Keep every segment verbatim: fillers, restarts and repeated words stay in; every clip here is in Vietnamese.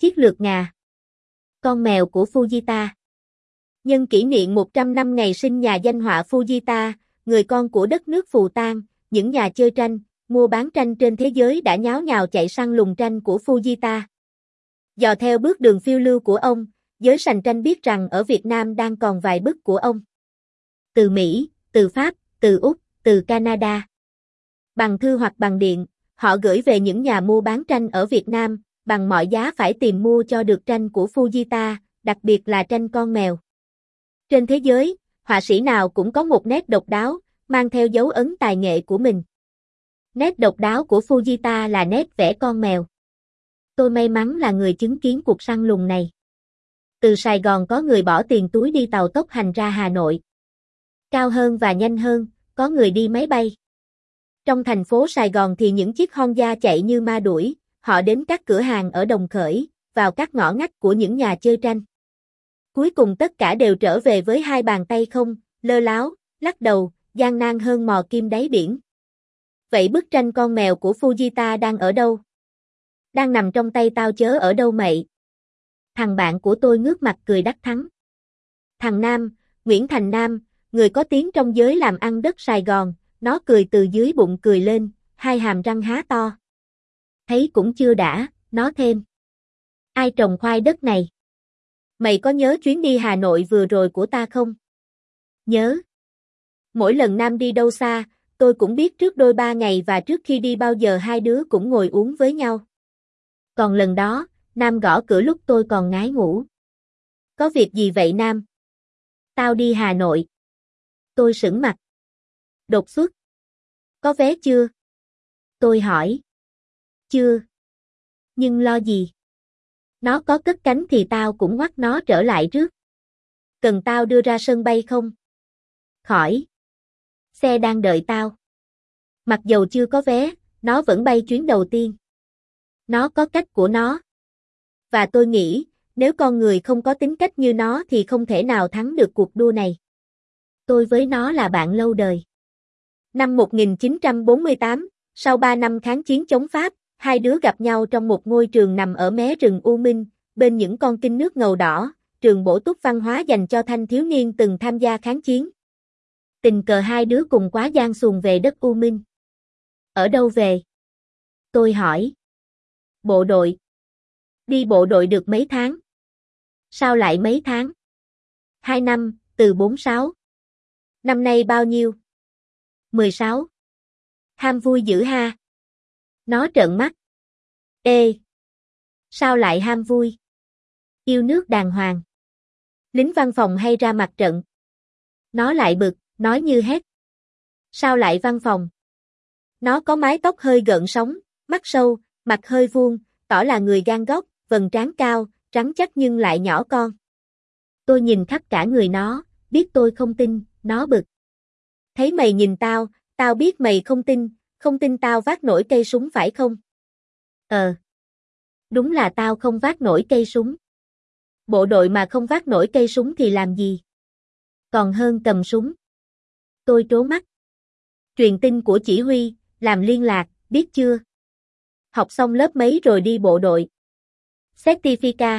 Chiếc lược ngà. Con mèo của Fujita. Nhân kỷ niệm một trăm năm ngày sinh nhà danh họa Fujita, người con của đất nước Phù Tang, những nhà chơi tranh, mua bán tranh trên thế giới đã nháo nhào chạy săn lùng tranh của Fujita. Dò theo bước đường phiêu lưu của ông, giới sành tranh biết rằng ở Việt Nam đang còn vài bức của ông. Từ Mỹ, từ Pháp, từ Úc, từ Canada. Bằng thư hoặc bằng điện, họ gửi về những nhà mua bán tranh ở Việt Nam, bằng mọi giá phải tìm mua cho được tranh của Fujita, đặc biệt là tranh con mèo. Trên thế giới, họa sĩ nào cũng có một nét độc đáo, mang theo dấu ấn tài nghệ của mình. Nét độc đáo của Fujita là nét vẽ con mèo. Tôi may mắn là người chứng kiến cuộc săn lùng này. Từ Sài Gòn có người bỏ tiền túi đi tàu tốc hành ra Hà Nội. Cao hơn và nhanh hơn, có người đi máy bay. Trong thành phố Sài Gòn thì những chiếc Honda chạy như ma đuổi, họ đến các cửa hàng ở Đồng Khởi, vào các ngõ ngách của những nhà chơi tranh. Cuối cùng tất cả đều trở về với hai bàn tay không, lơ láo, lắc đầu, gian nan hơn mò kim đáy biển. Vậy bức tranh con mèo của Fujita đang ở đâu? Đang nằm trong tay tao chớ ở đâu mậy? Thằng bạn của tôi ngước mặt cười đắc thắng. Thằng Nam, Nguyễn Thành Nam, người có tiếng trong giới làm ăn đất Sài Gòn, nó cười từ dưới bụng cười lên, hai hàm răng há to. Thấy cũng chưa đã, nó thêm. Ai trồng khoai đất này? Mày có nhớ chuyến đi Hà Nội vừa rồi của ta không? Nhớ. Mỗi lần Nam đi đâu xa, tôi cũng biết trước đôi ba ngày và trước khi đi bao giờ hai đứa cũng ngồi uống với nhau. Còn lần đó, Nam gõ cửa lúc tôi còn ngái ngủ. Có việc gì vậy Nam? Tao đi Hà Nội. Tôi sững mặt. Đột xuất. Có vé chưa? Tôi hỏi. Chưa. Nhưng lo gì? Nó có cất cánh thì tao cũng ngoắt nó trở lại trước. Cần tao đưa ra sân bay không? Khỏi. Xe đang đợi tao. Mặc dầu chưa có vé, nó vẫn bay chuyến đầu tiên. Nó có cách của nó. Và tôi nghĩ, nếu con người không có tính cách như nó thì không thể nào thắng được cuộc đua này. Tôi với nó là bạn lâu đời. Năm một nghìn chín trăm bốn mươi tám, sau ba năm kháng chiến chống Pháp, hai đứa gặp nhau trong một ngôi trường nằm ở mé rừng U Minh, bên những con kênh nước ngầu đỏ, trường bổ túc văn hóa dành cho thanh thiếu niên từng tham gia kháng chiến. Tình cờ hai đứa cùng quá giang xuồng về đất U Minh. Ở đâu về? Tôi hỏi. Bộ đội. Đi bộ đội được mấy tháng? Sao lại mấy tháng? Hai năm, từ bốn sáu. Năm nay bao nhiêu? mười sáu. Ham vui dữ ha. Nó trợn mắt. Ê! Sao lại ham vui? Yêu nước đàng hoàng. Lính văn phòng hay ra mặt trận? Nó lại bực, nói như hét. Sao lại văn phòng? Nó có mái tóc hơi gợn sóng, mắt sâu, mặt hơi vuông, tỏ là người gan góc, vầng trán cao, rắn chắc nhưng lại nhỏ con. Tôi nhìn khắp cả người nó, biết tôi không tin, nó bực. Thấy mày nhìn tao, tao biết mày không tin, không tin tao vác nổi cây súng phải không? Ờ. Đúng là tao không vác nổi cây súng. Bộ đội mà không vác nổi cây súng thì làm gì? Còn hơn cầm súng. Tôi trố mắt. Truyền tin của chỉ huy, làm liên lạc, biết chưa? Học xong lớp mấy rồi đi bộ đội? Certifica.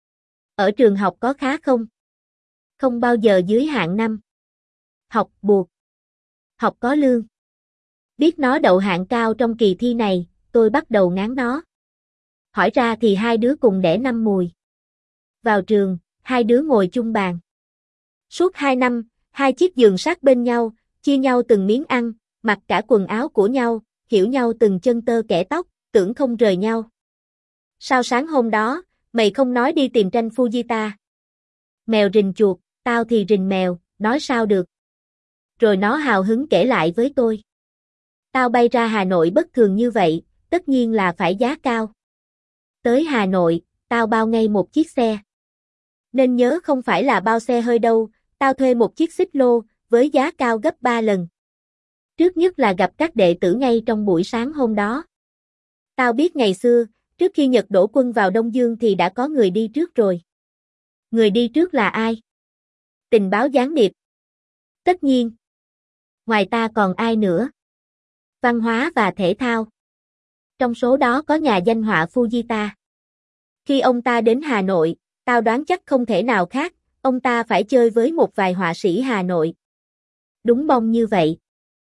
Ở trường học có khá không? Không bao giờ dưới hạng năm. Học buộc. Học có lương. Biết nó đậu hạng cao trong kỳ thi này, tôi bắt đầu ngán nó. Hỏi ra thì hai đứa cùng đẻ năm mùi. Vào trường, hai đứa ngồi chung bàn. Suốt hai năm, hai chiếc giường sát bên nhau, chia nhau từng miếng ăn, mặc cả quần áo của nhau, hiểu nhau từng chân tơ kẽ tóc, tưởng không rời nhau. Sao sáng hôm đó, mày không nói đi tìm tranh Fujita? Mèo rình chuột, tao thì rình mèo, nói sao được. Rồi nó hào hứng kể lại với tôi. Tao bay ra Hà Nội bất thường như vậy, tất nhiên là phải giá cao. Tới Hà Nội, tao bao ngay một chiếc xe. Nên nhớ không phải là bao xe hơi đâu, tao thuê một chiếc xích lô, với giá cao gấp ba lần. Trước nhất là gặp các đệ tử ngay trong buổi sáng hôm đó. Tao biết ngày xưa, trước khi Nhật đổ quân vào Đông Dương thì đã có người đi trước rồi. Người đi trước là ai? Tình báo gián điệp. Tất nhiên. Ngoài ta còn ai nữa? Văn hóa và thể thao. Trong số đó có nhà danh họa Fujita. Khi ông ta đến Hà Nội, tao đoán chắc không thể nào khác, ông ta phải chơi với một vài họa sĩ Hà Nội. Đúng bông như vậy.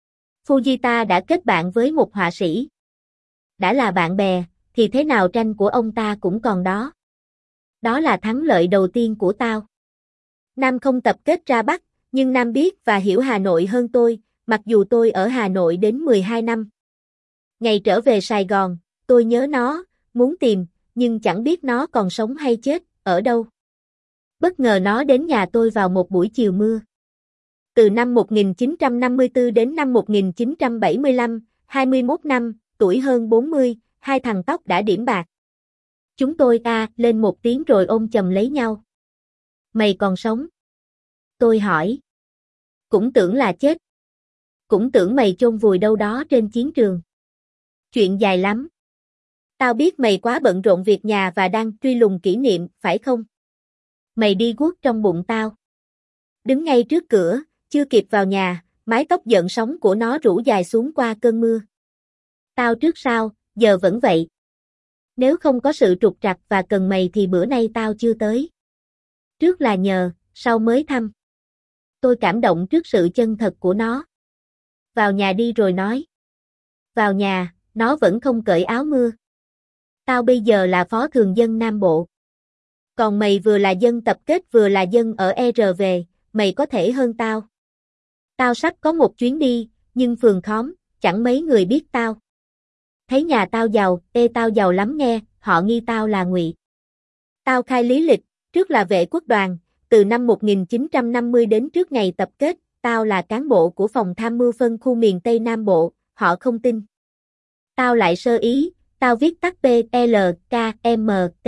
Fujita đã kết bạn với một họa sĩ. Đã là bạn bè, thì thế nào tranh của ông ta cũng còn đó. Đó là thắng lợi đầu tiên của tao. Nam không tập kết ra Bắc, nhưng Nam biết và hiểu Hà Nội hơn tôi, mặc dù tôi ở Hà Nội đến mười hai năm. Ngày trở về Sài Gòn, tôi nhớ nó, muốn tìm, nhưng chẳng biết nó còn sống hay chết, ở đâu. Bất ngờ nó đến nhà tôi vào một buổi chiều mưa. Từ năm một nghìn chín trăm năm mươi tư đến năm một nghìn chín trăm bảy mươi lăm, hai mươi mốt năm, tuổi hơn bốn mươi, hai thằng tóc đã điểm bạc. Chúng tôi a lên một tiếng rồi ôm chầm lấy nhau. Mày còn sống? Tôi hỏi. Cũng tưởng là chết. Cũng tưởng mày chôn vùi đâu đó trên chiến trường. Chuyện dài lắm. Tao biết mày quá bận rộn việc nhà và đang truy lùng kỷ niệm, phải không? Mày đi guốc trong bụng tao. Đứng ngay trước cửa, chưa kịp vào nhà, mái tóc giận sóng của nó rủ dài xuống qua cơn mưa. Tao trước sau, giờ vẫn vậy. Nếu không có sự trục trặc và cần mày thì bữa nay tao chưa tới. Trước là nhờ, sau mới thăm. Tôi cảm động trước sự chân thật của nó. Vào nhà đi rồi nói. Vào nhà, nó vẫn không cởi áo mưa. Tao bây giờ là phó thường dân Nam Bộ. Còn mày vừa là dân tập kết vừa là dân ở e rờ về, mày có thể hơn tao. Tao sắp có một chuyến đi, nhưng phường khóm, chẳng mấy người biết tao. Thấy nhà tao giàu, ê tao giàu lắm nghe, họ nghi tao là ngụy. Tao khai lý lịch, trước là vệ quốc đoàn, từ năm một nghìn chín trăm năm mươi đến trước ngày tập kết, tao là cán bộ của phòng tham mưu phân khu miền Tây Nam Bộ, họ không tin. Tao lại sơ ý, tao viết tắt P L K M T.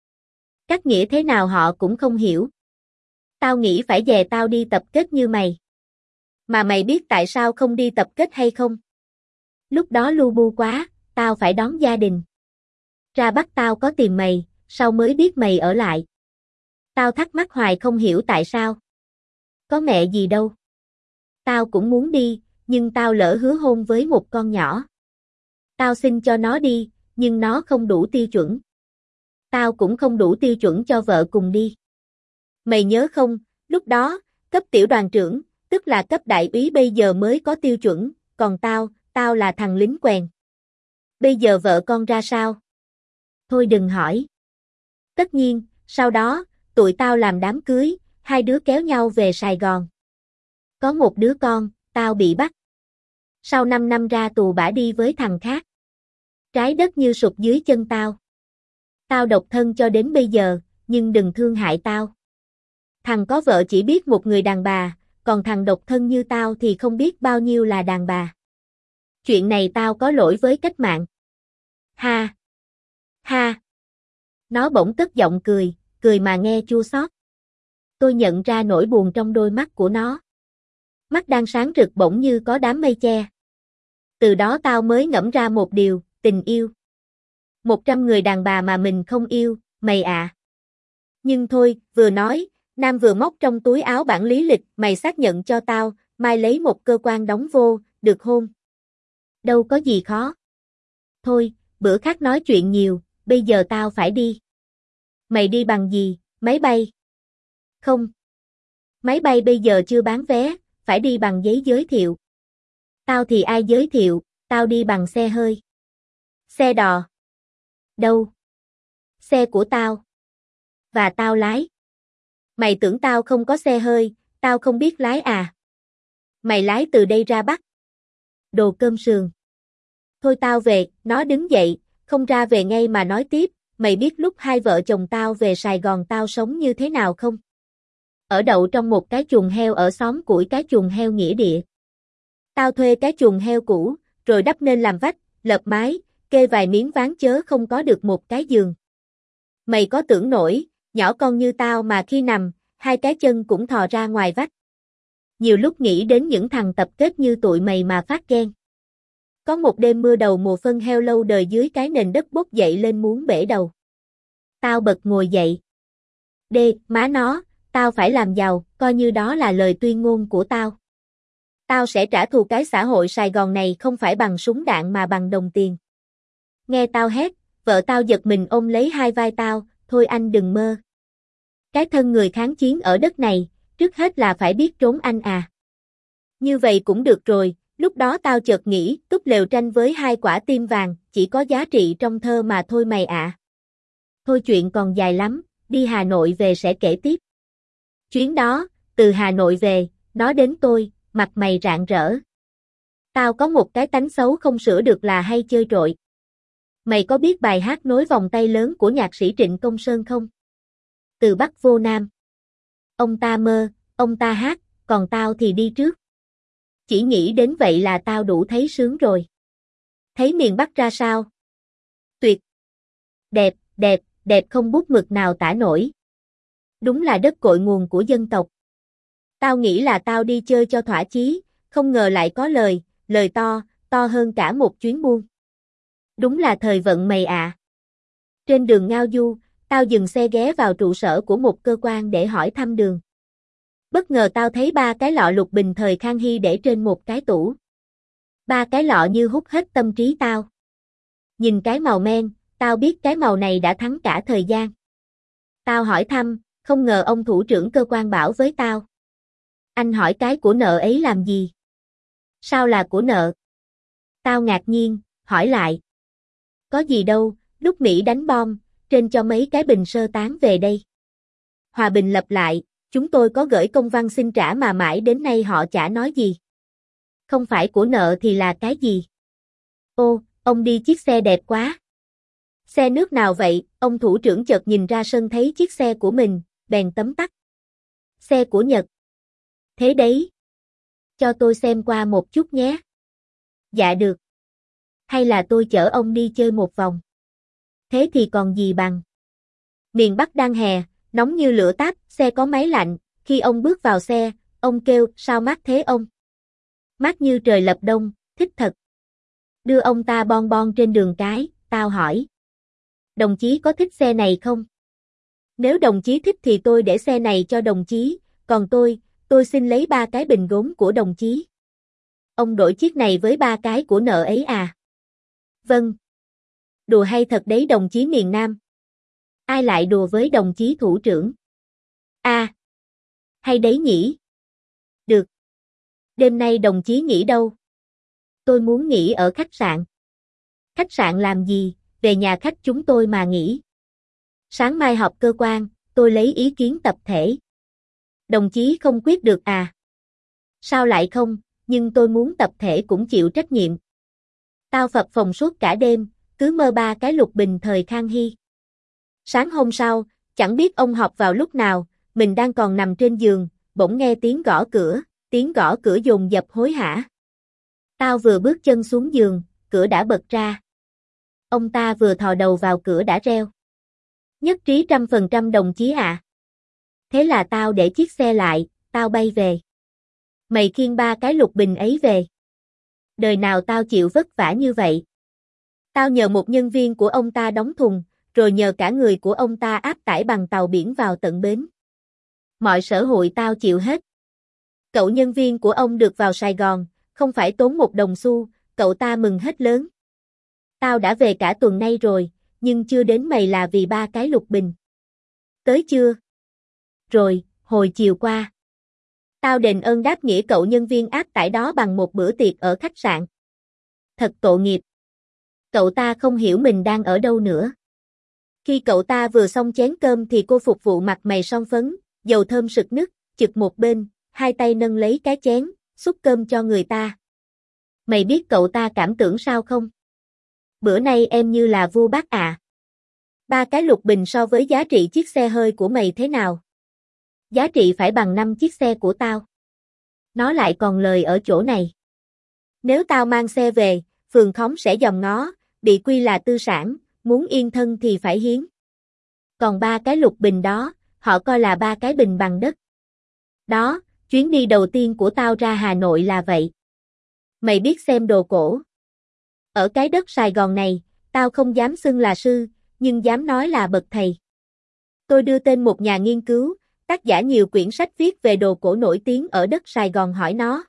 Các nghĩa thế nào họ cũng không hiểu. Tao nghĩ phải dè tao đi tập kết như mày. Mà mày biết tại sao không đi tập kết hay không? Lúc đó lu bu quá, tao phải đón gia đình. Ra Bắc tao có tìm mày, sau mới biết mày ở lại. Tao thắc mắc hoài không hiểu tại sao. Có mẹ gì đâu. Tao cũng muốn đi, nhưng tao lỡ hứa hôn với một con nhỏ. Tao xin cho nó đi, nhưng nó không đủ tiêu chuẩn. Tao cũng không đủ tiêu chuẩn cho vợ cùng đi. Mày nhớ không, lúc đó, cấp tiểu đoàn trưởng, tức là cấp đại úy bây giờ mới có tiêu chuẩn, còn tao, tao là thằng lính quèn. Bây giờ vợ con ra sao? Thôi đừng hỏi. Tất nhiên, sau đó, tụi tao làm đám cưới, hai đứa kéo nhau về Sài Gòn. Có một đứa con, tao bị bắt. Sau năm năm ra tù bả đi với thằng khác. Trái đất như sụp dưới chân tao. Tao độc thân cho đến bây giờ, nhưng đừng thương hại tao. Thằng có vợ chỉ biết một người đàn bà, còn thằng độc thân như tao thì không biết bao nhiêu là đàn bà. Chuyện này tao có lỗi với cách mạng. Ha! Ha! Nó bỗng cất giọng cười, cười mà nghe chua xót. Tôi nhận ra nỗi buồn trong đôi mắt của nó. Mắt đang sáng rực bỗng như có đám mây che. Từ đó tao mới ngẫm ra một điều, tình yêu. Một trăm người đàn bà mà mình không yêu, mày à. Nhưng thôi, vừa nói, Nam vừa móc trong túi áo bản lý lịch, mày xác nhận cho tao, mai lấy một cơ quan đóng vô, được hôn. Đâu có gì khó. Thôi, bữa khác nói chuyện nhiều, bây giờ tao phải đi. Mày đi bằng gì, máy bay? Không. Máy bay bây giờ chưa bán vé, phải đi bằng giấy giới thiệu. Tao thì ai giới thiệu, tao đi bằng xe hơi. Xe đò. Đâu? Xe của tao. Và tao lái. Mày tưởng tao không có xe hơi, tao không biết lái à? Mày lái từ đây ra Bắc. Đồ cơm sườn. Thôi tao về, nó đứng dậy, không ra về ngay mà nói tiếp, mày biết lúc hai vợ chồng tao về Sài Gòn tao sống như thế nào không? Ở đậu trong một cái chuồng heo ở xóm củi cái chuồng heo nghĩa địa. Tao thuê cái chuồng heo cũ, rồi đắp nên làm vách, lợp mái, kê vài miếng ván chớ không có được một cái giường. Mày có tưởng nổi, nhỏ con như tao mà khi nằm, hai cái chân cũng thò ra ngoài vách. Nhiều lúc nghĩ đến những thằng tập kết như tụi mày mà phát ghen. Có một đêm mưa đầu mùa phân heo lâu đời dưới cái nền đất bốc dậy lên muốn bể đầu. Tao bật ngồi dậy. Đê, má nó, tao phải làm giàu, coi như đó là lời tuyên ngôn của tao. Tao sẽ trả thù cái xã hội Sài Gòn này không phải bằng súng đạn mà bằng đồng tiền. Nghe tao hét, vợ tao giật mình ôm lấy hai vai tao, thôi anh đừng mơ. Cái thân người kháng chiến ở đất này, trước hết là phải biết trốn anh à. Như vậy cũng được rồi, lúc đó tao chợt nghĩ, túp lều tranh với hai quả tim vàng, chỉ có giá trị trong thơ mà thôi mày ạ. Thôi chuyện còn dài lắm, đi Hà Nội về sẽ kể tiếp. Chuyến đó, từ Hà Nội về, nó đến tôi, mặt mày rạng rỡ. Tao có một cái tánh xấu không sửa được là hay chơi trội. Mày có biết bài hát Nối vòng tay lớn của nhạc sĩ Trịnh Công Sơn không? Từ Bắc vô Nam. Ông ta mơ, ông ta hát, còn tao thì đi trước. Chỉ nghĩ đến vậy là tao đủ thấy sướng rồi. Thấy miền Bắc ra sao? Tuyệt. Đẹp, đẹp, đẹp không bút mực nào tả nổi. Đúng là đất cội nguồn của dân tộc. Tao nghĩ là tao đi chơi cho thỏa chí, không ngờ lại có lời, lời to, to hơn cả một chuyến buôn. Đúng là thời vận mày ạ. À. Trên đường Ngao Du, tao dừng xe ghé vào trụ sở của một cơ quan để hỏi thăm đường. Bất ngờ tao thấy ba cái lọ lục bình thời Khang Hy để trên một cái tủ. Ba cái lọ như hút hết tâm trí tao. Nhìn cái màu men, tao biết cái màu này đã thắng cả thời gian. Tao hỏi thăm, không ngờ ông thủ trưởng cơ quan bảo với tao. Anh hỏi cái của nợ ấy làm gì? Sao là của nợ? Tao ngạc nhiên, hỏi lại. Có gì đâu, lúc Mỹ đánh bom, trên cho mấy cái bình sơ tán về đây. Hòa bình lập lại, chúng tôi có gửi công văn xin trả mà mãi đến nay họ chả nói gì. Không phải của nợ thì là cái gì? Ô, ông đi chiếc xe đẹp quá. Xe nước nào vậy? Ông thủ trưởng chợt nhìn ra sân thấy chiếc xe của mình, bèn tấm tắc. Xe của Nhật. Thế đấy. Cho tôi xem qua một chút nhé. Dạ được. Hay là tôi chở ông đi chơi một vòng. Thế thì còn gì bằng. Miền Bắc đang hè, nóng như lửa táp, xe có máy lạnh, khi ông bước vào xe, ông kêu, sao mát thế ông? Mát như trời lập đông, thích thật. Đưa ông ta bon bon trên đường cái, tao hỏi. Đồng chí có thích xe này không? Nếu đồng chí thích thì tôi để xe này cho đồng chí, còn tôi, tôi xin lấy ba cái bình gốm của đồng chí. Ông đổi chiếc này với ba cái của nợ ấy à? Vâng. Đùa hay thật đấy đồng chí miền Nam. Ai lại đùa với đồng chí thủ trưởng? À. Hay đấy nhỉ? Được. Đêm nay đồng chí nghỉ đâu? Tôi muốn nghỉ ở khách sạn. Khách sạn làm gì? Về nhà khách chúng tôi mà nghỉ. Sáng mai họp cơ quan, tôi lấy ý kiến tập thể. Đồng chí không quyết được à? Sao lại không, nhưng tôi muốn tập thể cũng chịu trách nhiệm. Tao phập phồng suốt cả đêm, cứ mơ ba cái lục bình thời Khang Hy. Sáng hôm sau, chẳng biết ông họp vào lúc nào, mình đang còn nằm trên giường, bỗng nghe tiếng gõ cửa, tiếng gõ cửa dồn dập hối hả. Tao vừa bước chân xuống giường, cửa đã bật ra. Ông ta vừa thò đầu vào cửa đã reo. Nhất trí trăm phần trăm đồng chí ạ. À. Thế là tao để chiếc xe lại, tao bay về. Mày khiêng ba cái lục bình ấy về. Đời nào tao chịu vất vả như vậy. Tao nhờ một nhân viên của ông ta đóng thùng, rồi nhờ cả người của ông ta áp tải bằng tàu biển vào tận bến. Mọi sở hội tao chịu hết. Cậu nhân viên của ông được vào Sài Gòn, không phải tốn một đồng xu, cậu ta mừng hết lớn. Tao đã về cả tuần nay rồi, nhưng chưa đến mày là vì ba cái lục bình. Tới chưa? Rồi, hồi chiều qua. Tao đền ơn đáp nghĩa cậu nhân viên áp tải đó bằng một bữa tiệc ở khách sạn. Thật tội nghiệp. Cậu ta không hiểu mình đang ở đâu nữa. Khi cậu ta vừa xong chén cơm thì cô phục vụ mặt mày son phấn, dầu thơm sực nức, chực một bên, hai tay nâng lấy cái chén, xúc cơm cho người ta. Mày biết cậu ta cảm tưởng sao không? Bữa nay em như là vua bác à. Ba cái lục bình so với giá trị chiếc xe hơi của mày thế nào? Giá trị phải bằng năm chiếc xe của tao. Nó lại còn lời ở chỗ này. Nếu tao mang xe về, phường khóm sẽ dòm ngó, bị quy là tư sản, muốn yên thân thì phải hiến. Còn ba cái lục bình đó, họ coi là ba cái bình bằng đất. Đó, chuyến đi đầu tiên của tao ra Hà Nội là vậy. Mày biết xem đồ cổ. Ở cái đất Sài Gòn này, tao không dám xưng là sư, nhưng dám nói là bậc thầy. Tôi đưa tên một nhà nghiên cứu, tác giả nhiều quyển sách viết về đồ cổ nổi tiếng ở đất Sài Gòn hỏi nó.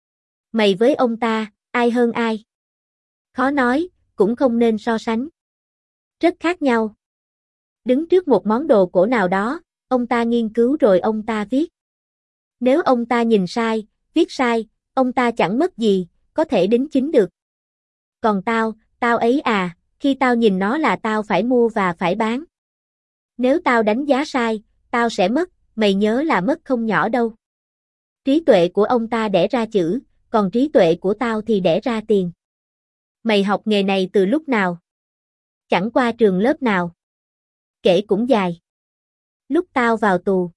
Mày với ông ta, ai hơn ai? Khó nói, cũng không nên so sánh. Rất khác nhau. Đứng trước một món đồ cổ nào đó, ông ta nghiên cứu rồi ông ta viết. Nếu ông ta nhìn sai, viết sai, ông ta chẳng mất gì, có thể đính chính được. Còn tao, tao ấy à, khi tao nhìn nó là tao phải mua và phải bán. Nếu tao đánh giá sai, tao sẽ mất, mày nhớ là mất không nhỏ đâu. Trí tuệ của ông ta đẻ ra chữ, còn trí tuệ của tao thì đẻ ra tiền. Mày học nghề này từ lúc nào? Chẳng qua trường lớp nào? Kể cũng dài. Lúc tao vào tù.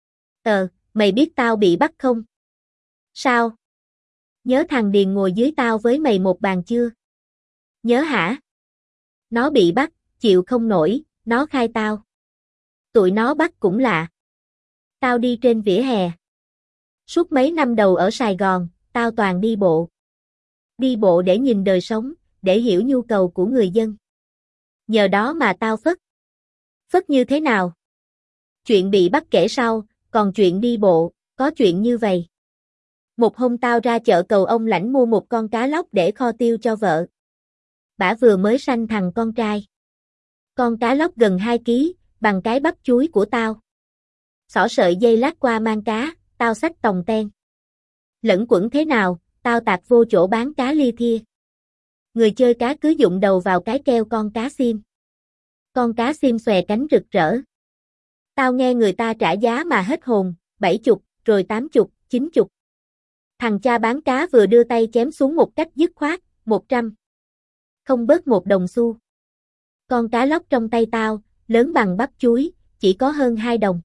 Ờ, mày biết tao bị bắt không? Sao? Nhớ thằng Điền ngồi dưới tao với mày một bàn chưa? Nhớ hả? Nó bị bắt, chịu không nổi, nó khai tao. Tụi nó bắt cũng lạ. Tao đi trên vỉa hè. Suốt mấy năm đầu ở Sài Gòn, tao toàn đi bộ. Đi bộ để nhìn đời sống, để hiểu nhu cầu của người dân. Nhờ đó mà tao phất. Phất như thế nào? Chuyện bị bắt kể sau, còn chuyện đi bộ, có chuyện như vậy. Một hôm tao ra chợ Cầu Ông Lãnh mua một con cá lóc để kho tiêu cho vợ. Bả vừa mới sanh thằng con trai. Con cá lóc gần hai ký, bằng cái bắp chuối của tao. Xỏ sợi dây lát qua mang cá, tao xách tòng ten. Lẫn quẩn thế nào, tao tạt vô chỗ bán cá lia thia. Người chơi cá cứ dụng đầu vào cái keo con cá xiêm. Con cá xiêm xòe cánh rực rỡ. Tao nghe người ta trả giá mà hết hồn, bảy chục, rồi tám chục, chín chục. Thằng cha bán cá vừa đưa tay chém xuống một cách dứt khoát, một trăm. Không bớt một đồng xu. Con cá lóc trong tay tao, lớn bằng bắp chuối, chỉ có hơn hai đồng.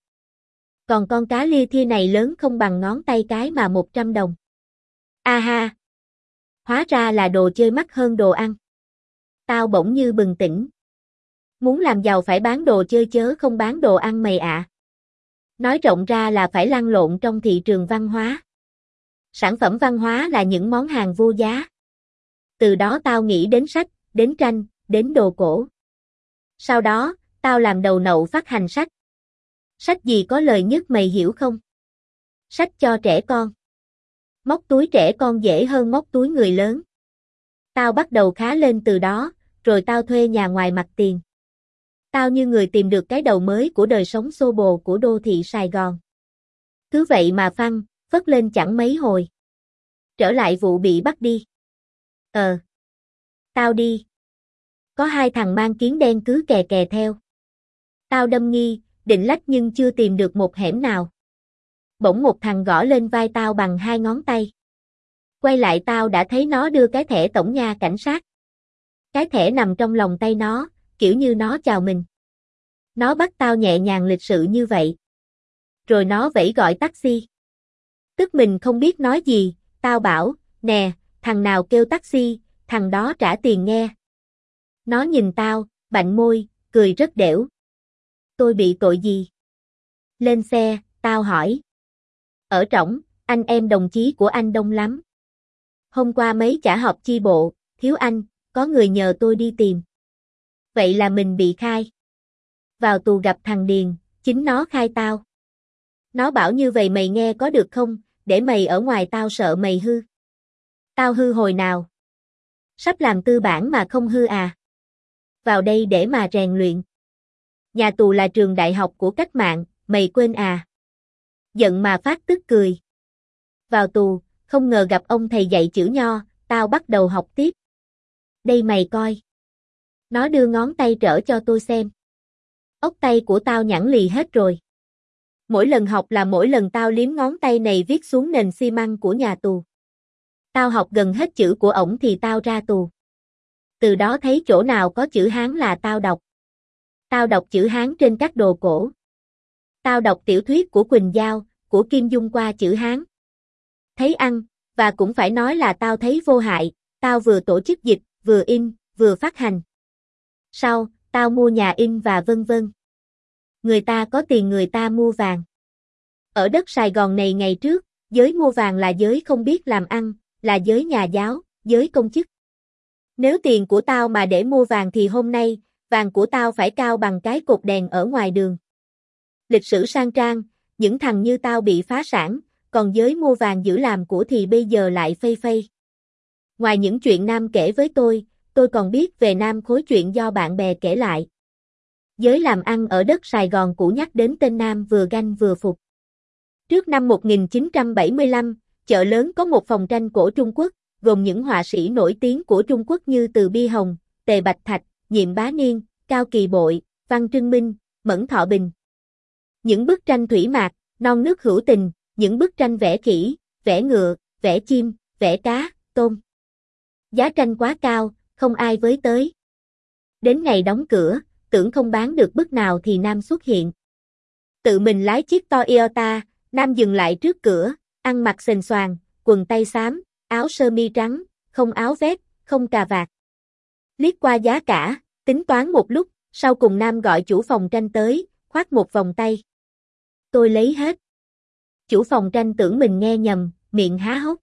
Còn con cá lia thia này lớn không bằng ngón tay cái mà một trăm đồng. A ha! Hóa ra là đồ chơi mắc hơn đồ ăn. Tao bỗng như bừng tỉnh. Muốn làm giàu phải bán đồ chơi chớ không bán đồ ăn mày ạ. Nói rộng ra là phải lăn lộn trong thị trường văn hóa. Sản phẩm văn hóa là những món hàng vô giá. Từ đó tao nghĩ đến sách, đến tranh, đến đồ cổ. Sau đó, tao làm đầu nậu phát hành sách. Sách gì có lời nhất mày hiểu không? Sách cho trẻ con. Móc túi trẻ con dễ hơn móc túi người lớn. Tao bắt đầu khá lên từ đó, rồi tao thuê nhà ngoài mặt tiền. Tao như người tìm được cái đầu mới của đời sống xô bồ của đô thị Sài Gòn. Cứ vậy mà phăng, phất lên chẳng mấy hồi. Trở lại vụ bị bắt đi. Ờ. Tao đi. Có hai thằng mang kiến đen cứ kè kè theo. Tao đâm nghi, định lách nhưng chưa tìm được một hẻm nào. Bỗng một thằng gõ lên vai tao bằng hai ngón tay. Quay lại tao đã thấy nó đưa cái thẻ tổng nha cảnh sát. Cái thẻ nằm trong lòng tay nó, kiểu như nó chào mình. Nó bắt tao nhẹ nhàng lịch sự như vậy. Rồi nó vẫy gọi taxi. Tức mình không biết nói gì, tao bảo, nè, thằng nào kêu taxi, thằng đó trả tiền nghe. Nó nhìn tao, bạnh môi, cười rất đểu. Tôi bị tội gì? Lên xe, tao hỏi. Ở trỏng, anh em đồng chí của anh đông lắm. Hôm qua mấy chả họp chi bộ, thiếu anh, có người nhờ tôi đi tìm. Vậy là mình bị khai. Vào tù gặp thằng Điền, chính nó khai tao. Nó bảo như vậy mày nghe có được không, để mày ở ngoài tao sợ mày hư. Tao hư hồi nào? Sắp làm tư bản mà không hư à? Vào đây để mà rèn luyện. Nhà tù là trường đại học của cách mạng, mày quên à? Giận mà phát tức cười. Vào tù, không ngờ gặp ông thầy dạy chữ nho, tao bắt đầu học tiếp. Đây mày coi. Nó đưa ngón tay trở cho tôi xem. Ốc tay của tao nhẵn lì hết rồi. Mỗi lần học là mỗi lần tao liếm ngón tay này viết xuống nền xi măng của nhà tù. Tao học gần hết chữ của ổng thì tao ra tù. Từ đó thấy chỗ nào có chữ Hán là tao đọc. Tao đọc chữ Hán trên các đồ cổ. Tao đọc tiểu thuyết của Quỳnh Giao, của Kim Dung qua chữ Hán. Thấy ăn, và cũng phải nói là tao thấy vô hại, tao vừa tổ chức dịch, vừa in, vừa phát hành. Sau, tao mua nhà in và vân vân. Người ta có tiền người ta mua vàng. Ở đất Sài Gòn này ngày trước, giới mua vàng là giới không biết làm ăn, là giới nhà giáo, giới công chức. Nếu tiền của tao mà để mua vàng thì hôm nay, vàng của tao phải cao bằng cái cột đèn ở ngoài đường. Lịch sử sang trang, những thằng như tao bị phá sản, còn giới mua vàng giữ làm của thì bây giờ lại phây phây. Ngoài những chuyện Nam kể với tôi, tôi còn biết về Nam khối chuyện do bạn bè kể lại. Giới làm ăn ở đất Sài Gòn cũ nhắc đến tên Nam vừa ganh vừa phục. Trước năm một nghìn chín trăm bảy mươi lăm, chợ lớn có một phòng tranh cổ Trung Quốc, gồm những họa sĩ nổi tiếng của Trung Quốc như Từ Bi Hồng, Tề Bạch Thạch, Nhiệm Bá Niên, Cao Kỳ Bội, Văn Trưng Minh, Mẫn Thọ Bình. Những bức tranh thủy mạc, non nước hữu tình, những bức tranh vẽ khỉ, vẽ ngựa, vẽ chim, vẽ cá, tôm. Giá tranh quá cao, không ai với tới. Đến ngày đóng cửa, tưởng không bán được bức nào thì Nam xuất hiện. Tự mình lái chiếc Toyota, Nam dừng lại trước cửa, ăn mặc xềnh xoàng, quần tây xám, áo sơ mi trắng, không áo vest, không cà vạt. Liếc qua giá cả, tính toán một lúc, sau cùng Nam gọi chủ phòng tranh tới, khoác một vòng tay. Tôi lấy hết. Chủ phòng tranh tưởng mình nghe nhầm, miệng há hốc.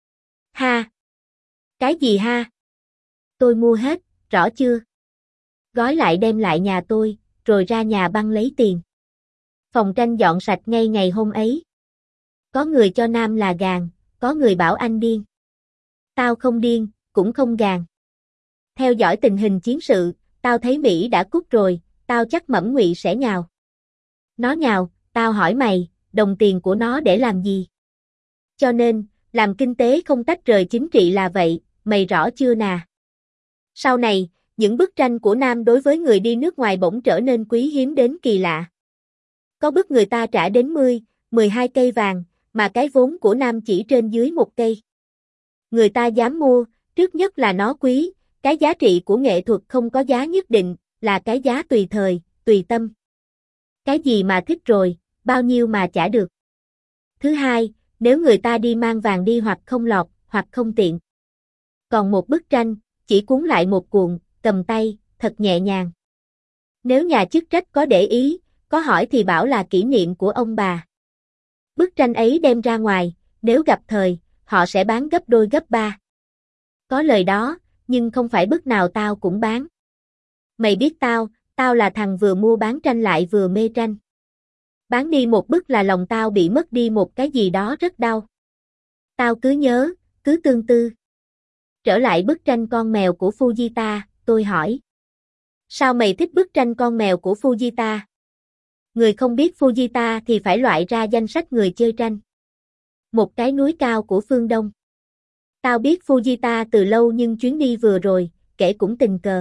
Ha! Cái gì ha? Tôi mua hết, rõ chưa? Gói lại đem lại nhà tôi, rồi ra nhà băng lấy tiền. Phòng tranh dọn sạch ngay ngày hôm ấy. Có người cho Nam là gàn, có người bảo anh điên. Tao không điên, cũng không gàn. Theo dõi tình hình chiến sự, tao thấy Mỹ đã cút rồi, tao chắc Mẩm Ngụy sẽ nhào. Nó nhào, tao hỏi mày, đồng tiền của nó để làm gì? Cho nên, làm kinh tế không tách rời chính trị là vậy, mày rõ chưa nà? Sau này, những bức tranh của Nam đối với người đi nước ngoài bỗng trở nên quý hiếm đến kỳ lạ. Có bức người ta trả đến mười, mười hai cây vàng, mà cái vốn của Nam chỉ trên dưới một cây. Người ta dám mua, trước nhất là nó quý, cái giá trị của nghệ thuật không có giá nhất định, là cái giá tùy thời, tùy tâm. Cái gì mà thích rồi, bao nhiêu mà trả được. Thứ hai, nếu người ta đi mang vàng đi hoặc không lọt, hoặc không tiện. Còn một bức tranh, chỉ cuốn lại một cuộn, cầm tay, thật nhẹ nhàng. Nếu nhà chức trách có để ý, có hỏi thì bảo là kỷ niệm của ông bà. Bức tranh ấy đem ra ngoài, nếu gặp thời, họ sẽ bán gấp đôi gấp ba. Có lời đó, nhưng không phải bức nào tao cũng bán. Mày biết tao, tao là thằng vừa mua bán tranh lại vừa mê tranh. Bán đi một bức là lòng tao bị mất đi một cái gì đó rất đau. Tao cứ nhớ, cứ tương tư. Trở lại bức tranh con mèo của Fujita, tôi hỏi. Sao mày thích bức tranh con mèo của Fujita? Người không biết Fujita thì phải loại ra danh sách người chơi tranh. Một cái núi cao của phương Đông. Tao biết Fujita từ lâu nhưng chuyến đi vừa rồi, kể cũng tình cờ.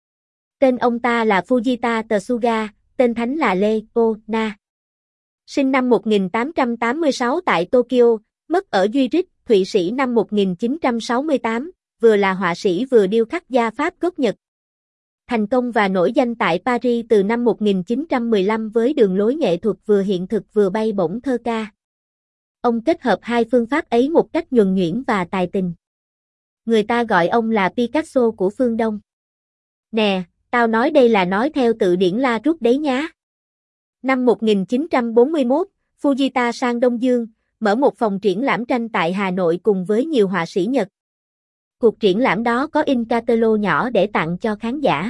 Tên ông ta là Fujita Tsuga, tên thánh là Leona. Sinh năm một nghìn tám trăm tám mươi sáu tại Tokyo, mất ở Zurich, Thụy Sĩ năm một nghìn chín trăm sáu mươi tám, vừa là họa sĩ vừa điêu khắc gia Pháp gốc Nhật. Thành công và nổi danh tại Paris từ năm một nghìn chín trăm mười lăm với đường lối nghệ thuật vừa hiện thực vừa bay bổng thơ ca. Ông kết hợp hai phương pháp ấy một cách nhuần nhuyễn và tài tình. Người ta gọi ông là Picasso của phương Đông. Nè, tao nói đây là nói theo từ điển La Rút đấy nhá. Năm một nghìn chín trăm bốn mươi mốt, Fujita sang Đông Dương, mở một phòng triển lãm tranh tại Hà Nội cùng với nhiều họa sĩ Nhật. Cuộc triển lãm đó có in catalog nhỏ để tặng cho khán giả.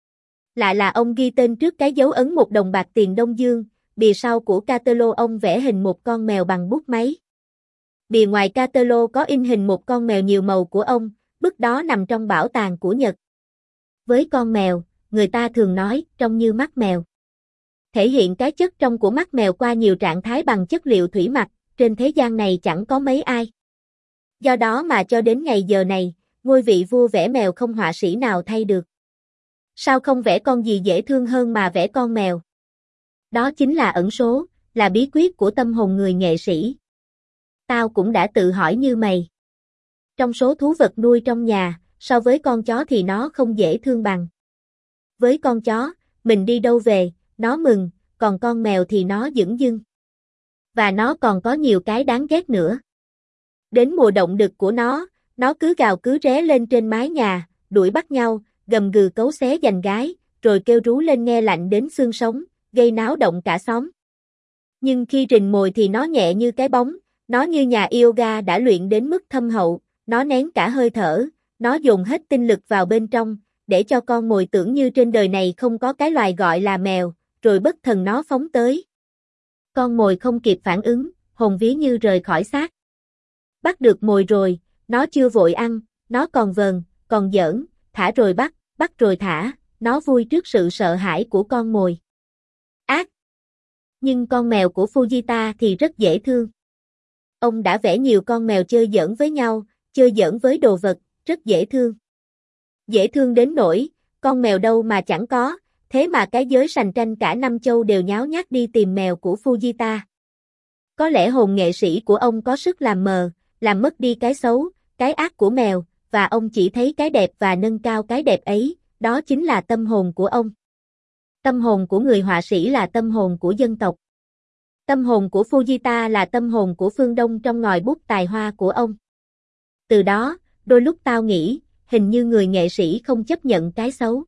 Lạ là ông ghi tên trước cái dấu ấn một đồng bạc tiền Đông Dương, bìa sau của catalog ông vẽ hình một con mèo bằng bút máy. Bìa ngoài catalog có in hình một con mèo nhiều màu của ông, bức đó nằm trong bảo tàng của Nhật. Với con mèo, người ta thường nói trông như mắt mèo. Thể hiện cái chất trong của mắt mèo qua nhiều trạng thái bằng chất liệu thủy mặc, trên thế gian này chẳng có mấy ai. Do đó mà cho đến ngày giờ này, ngôi vị vua vẽ mèo không họa sĩ nào thay được. Sao không vẽ con gì dễ thương hơn mà vẽ con mèo? Đó chính là ẩn số, là bí quyết của tâm hồn người nghệ sĩ. Tao cũng đã tự hỏi như mày. Trong số thú vật nuôi trong nhà, so với con chó thì nó không dễ thương bằng. Với con chó, mình đi đâu về, nó mừng, còn con mèo thì nó dửng dưng. Và nó còn có nhiều cái đáng ghét nữa. Đến mùa động đực của nó, nó cứ gào cứ ré lên trên mái nhà, đuổi bắt nhau, gầm gừ cấu xé giành gái, rồi kêu rú lên nghe lạnh đến xương sống, gây náo động cả xóm. Nhưng khi rình mồi thì nó nhẹ như cái bóng, nó như nhà yoga đã luyện đến mức thâm hậu, nó nén cả hơi thở, nó dồn hết tinh lực vào bên trong, để cho con mồi tưởng như trên đời này không có cái loài gọi là mèo, rồi bất thần nó phóng tới. Con mồi không kịp phản ứng, hồn vía như rời khỏi xác. Bắt được mồi rồi, nó chưa vội ăn, nó còn vờn, còn giỡn, thả rồi bắt, bắt rồi thả, nó vui trước sự sợ hãi của con mồi. ác. Nhưng con mèo của Fujita thì rất dễ thương. Ông đã vẽ nhiều con mèo chơi giỡn với nhau, chơi giỡn với đồ vật, rất dễ thương. Dễ thương đến nỗi, con mèo đâu mà chẳng có, thế mà cái giới sành tranh cả năm châu đều nháo nhác đi tìm mèo của Fujita. Có lẽ hồn nghệ sĩ của ông có sức làm mờ, làm mất đi cái xấu, cái ác của mèo, và ông chỉ thấy cái đẹp và nâng cao cái đẹp ấy, đó chính là tâm hồn của ông. Tâm hồn của người họa sĩ là tâm hồn của dân tộc. Tâm hồn của Fujita là tâm hồn của phương Đông trong ngòi bút tài hoa của ông. Từ đó, đôi lúc tao nghĩ, hình như người nghệ sĩ không chấp nhận cái xấu.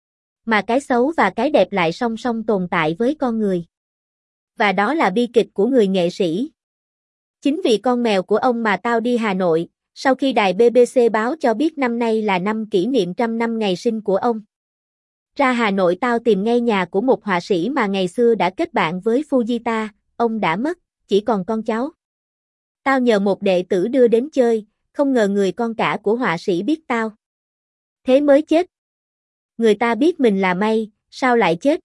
Mà cái xấu và cái đẹp lại song song tồn tại với con người. Và đó là bi kịch của người nghệ sĩ. Chính vì con mèo của ông mà tao đi Hà Nội, sau khi đài bê bê xê báo cho biết năm nay là năm kỷ niệm trăm năm ngày sinh của ông. Ra Hà Nội tao tìm ngay nhà của một họa sĩ mà ngày xưa đã kết bạn với Fujita, ông đã mất, chỉ còn con cháu. Tao nhờ một đệ tử đưa đến chơi, không ngờ người con cả của họa sĩ biết tao. Thế mới chết. Người ta biết mình là may, sao lại chết?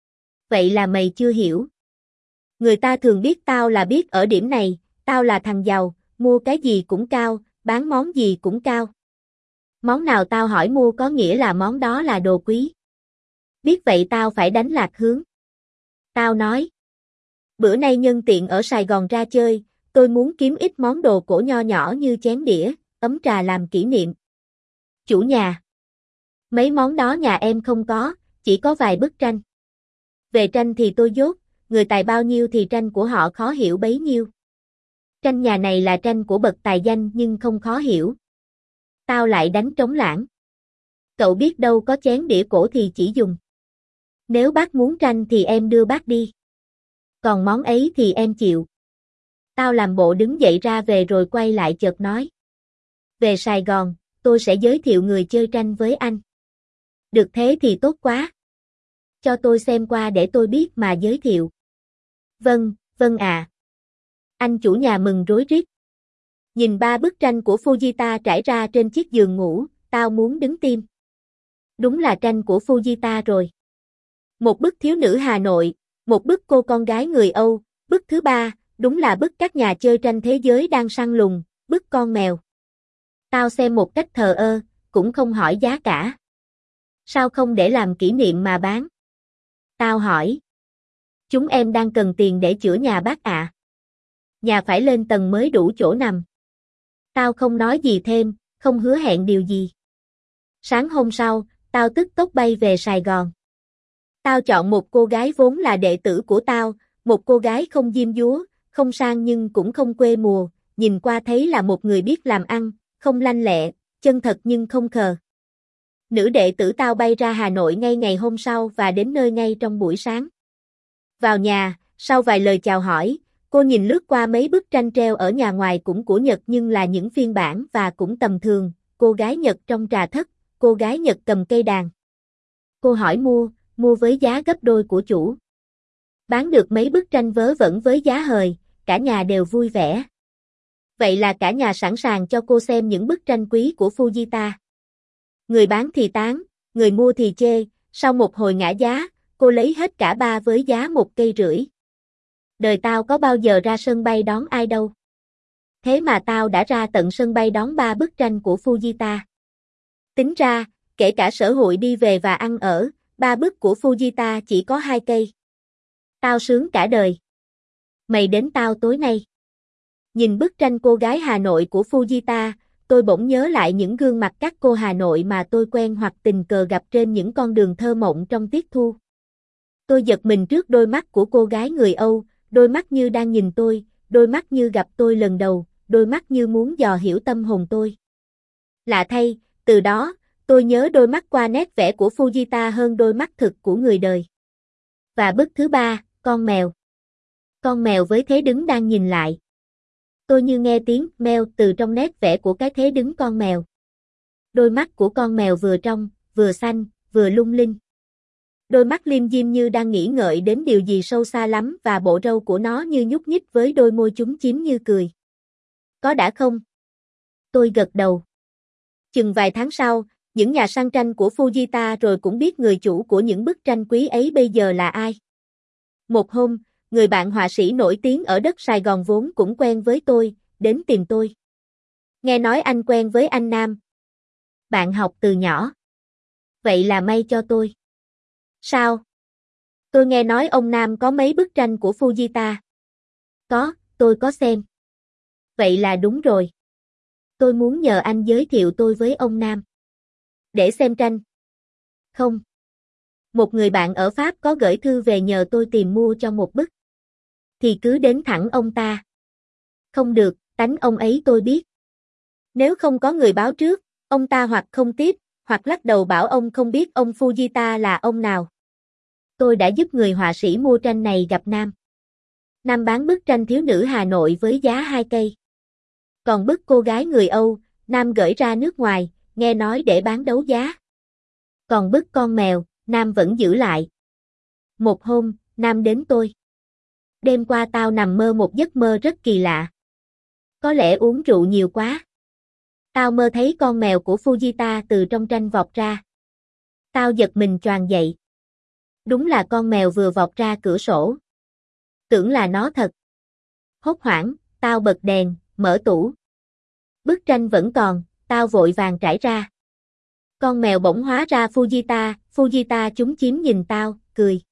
Vậy là mày chưa hiểu. Người ta thường biết tao là biết ở điểm này, tao là thằng giàu, mua cái gì cũng cao, bán món gì cũng cao. Món nào tao hỏi mua có nghĩa là món đó là đồ quý. Biết vậy tao phải đánh lạc hướng. Tao nói. Bữa nay nhân tiện ở Sài Gòn ra chơi, tôi muốn kiếm ít món đồ cổ nho nhỏ như chén đĩa, ấm trà làm kỷ niệm. Chủ nhà. Mấy món đó nhà em không có, chỉ có vài bức tranh. Về tranh thì tôi dốt, người tài bao nhiêu thì tranh của họ khó hiểu bấy nhiêu. Tranh nhà này là tranh của bậc tài danh nhưng không khó hiểu. Tao lại đánh trống lãng. Cậu biết đâu có chén đĩa cổ thì chỉ dùng. Nếu bác muốn tranh thì em đưa bác đi. Còn món ấy thì em chịu. Tao làm bộ đứng dậy ra về rồi quay lại chợt nói. Về Sài Gòn, tôi sẽ giới thiệu người chơi tranh với anh. Được thế thì tốt quá. Cho tôi xem qua để tôi biết mà giới thiệu. Vâng, vâng à. Anh chủ nhà mừng rối rít. Nhìn ba bức tranh của Fujita trải ra trên chiếc giường ngủ, tao muốn đứng tim. Đúng là tranh của Fujita rồi. Một bức thiếu nữ Hà Nội, một bức cô con gái người Âu, bức thứ ba, đúng là bức các nhà chơi tranh thế giới đang săn lùng, bức con mèo. Tao xem một cách thờ ơ, cũng không hỏi giá cả. Sao không để làm kỷ niệm mà bán? Tao hỏi. Chúng em đang cần tiền để chữa nhà bác ạ. Nhà phải lên tầng mới đủ chỗ nằm. Tao không nói gì thêm, không hứa hẹn điều gì. Sáng hôm sau, tao tức tốc bay về Sài Gòn. Tao chọn một cô gái vốn là đệ tử của tao, một cô gái không diêm dúa, không sang nhưng cũng không quê mùa, nhìn qua thấy là một người biết làm ăn, không lanh lẹ, chân thật nhưng không khờ. Nữ đệ tử tao bay ra Hà Nội ngay ngày hôm sau và đến nơi ngay trong buổi sáng. Vào nhà, sau vài lời chào hỏi, cô nhìn lướt qua mấy bức tranh treo ở nhà ngoài cũng của Nhật nhưng là những phiên bản và cũng tầm thường, cô gái Nhật trong trà thất, cô gái Nhật cầm cây đàn. Cô hỏi mua, mua với giá gấp đôi của chủ. Bán được mấy bức tranh vớ vẩn với giá hời, cả nhà đều vui vẻ. Vậy là cả nhà sẵn sàng cho cô xem những bức tranh quý của Fujita. Người bán thì tán, người mua thì chê, sau một hồi ngã giá, cô lấy hết cả ba với giá một cây rưỡi. Đời tao có bao giờ ra sân bay đón ai đâu. Thế mà tao đã ra tận sân bay đón ba bức tranh của Fujita. Tính ra, kể cả sở hội đi về và ăn ở, ba bức của Fujita chỉ có hai cây. Tao sướng cả đời. Mày đến tao tối nay. Nhìn bức tranh cô gái Hà Nội của Fujita, tôi bỗng nhớ lại những gương mặt các cô Hà Nội mà tôi quen hoặc tình cờ gặp trên những con đường thơ mộng trong tiết thu. Tôi giật mình trước đôi mắt của cô gái người Âu, đôi mắt như đang nhìn tôi, đôi mắt như gặp tôi lần đầu, đôi mắt như muốn dò hiểu tâm hồn tôi. Lạ thay, từ đó, tôi nhớ đôi mắt qua nét vẽ của Fujita hơn đôi mắt thực của người đời. Và bức thứ ba, con mèo. Con mèo với thế đứng đang nhìn lại. Tôi như nghe tiếng meo từ trong nét vẽ của cái thế đứng con mèo. Đôi mắt của con mèo vừa trong, vừa xanh, vừa lung linh. Đôi mắt liêm diêm như đang nghĩ ngợi đến điều gì sâu xa lắm và bộ râu của nó như nhúc nhích với đôi môi chúng chím như cười. Có đã không? Tôi gật đầu. Chừng vài tháng sau, những nhà săn tranh của Fujita rồi cũng biết người chủ của những bức tranh quý ấy bây giờ là ai. Một hôm, người bạn họa sĩ nổi tiếng ở đất Sài Gòn vốn cũng quen với tôi, đến tìm tôi. Nghe nói anh quen với anh Nam. Bạn học từ nhỏ. Vậy là may cho tôi. Sao? Tôi nghe nói ông Nam có mấy bức tranh của Fujita. Có, tôi có xem. Vậy là đúng rồi. Tôi muốn nhờ anh giới thiệu tôi với ông Nam. Để xem tranh. Không. Một người bạn ở Pháp có gửi thư về nhờ tôi tìm mua cho một bức. Thì cứ đến thẳng ông ta. Không được, tánh ông ấy tôi biết. Nếu không có người báo trước, ông ta hoặc không tiếp, hoặc lắc đầu bảo ông không biết ông Fujita là ông nào. Tôi đã giúp người họa sĩ mua tranh này gặp Nam. Nam bán bức tranh thiếu nữ Hà Nội với giá hai cây. Còn bức cô gái người Âu, Nam gửi ra nước ngoài, nghe nói để bán đấu giá. Còn bức con mèo, Nam vẫn giữ lại. Một hôm, Nam đến tôi. Đêm qua tao nằm mơ một giấc mơ rất kỳ lạ. Có lẽ uống rượu nhiều quá. Tao mơ thấy con mèo của Fujita từ trong tranh vọt ra. Tao giật mình choàng dậy. Đúng là con mèo vừa vọt ra cửa sổ. Tưởng là nó thật. Hốt hoảng, tao bật đèn, mở tủ. Bức tranh vẫn còn, tao vội vàng trải ra. Con mèo bỗng hóa ra Fujita, Fujita chúng chím nhìn tao, cười.